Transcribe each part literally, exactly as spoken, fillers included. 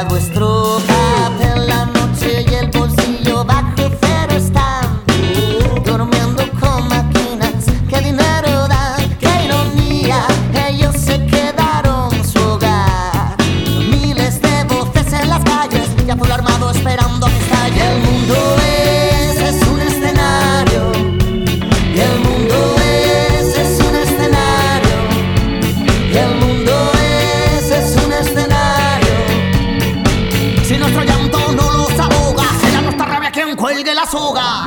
cambia vuestro papel. La noche y el bolsillo bajo cero están, durmiendo con máquinas que dinero dan. ¡Qué ironía! Ellos se quedaron su hogar. Miles de voces en las calles y a pueblo armado esperando a que estalle. El mundo es, es un escenario. Y el mundo es, es un escenario. Y el mundo es, es un escenario. Si nuestro llanto no los ahoga, será nuestra rabia quien cuelgue la soga.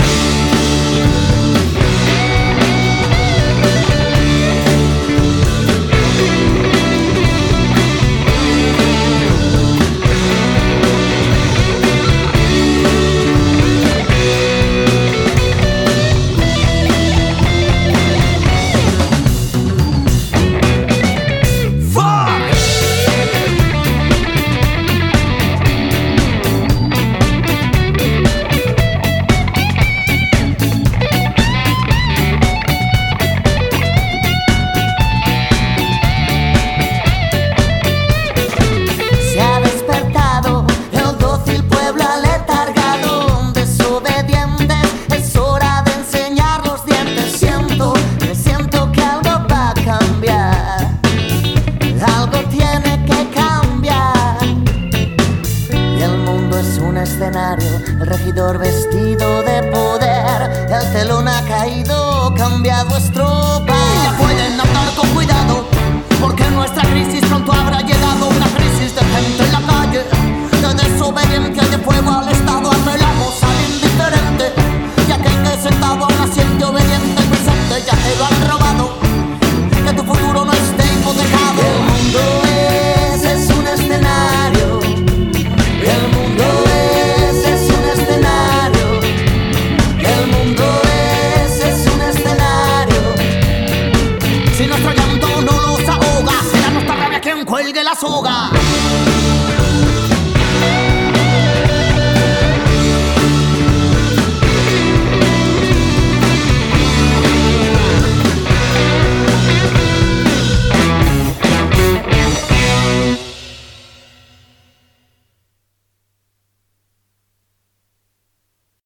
El regidor vestido de poder, el telón ha caído, cambia vuestro país. Ya pueden andar con cuidado, porque nuestra crisis pronto habrá llegado. Una crisis de gente en la calle, de desobediencia, de fuego al Estado. Apelamos al indiferente, y aquel que sentado aún siente obediente. El presente ya te lo han robado, que tu futuro no esté hipotecado. El mundo es, es un escenario. El mundo es, es un escenario. El mundo es, es un escenario. Si nuestro llanto no los ahoga, será nuestra rabia quien cuelgue la soga.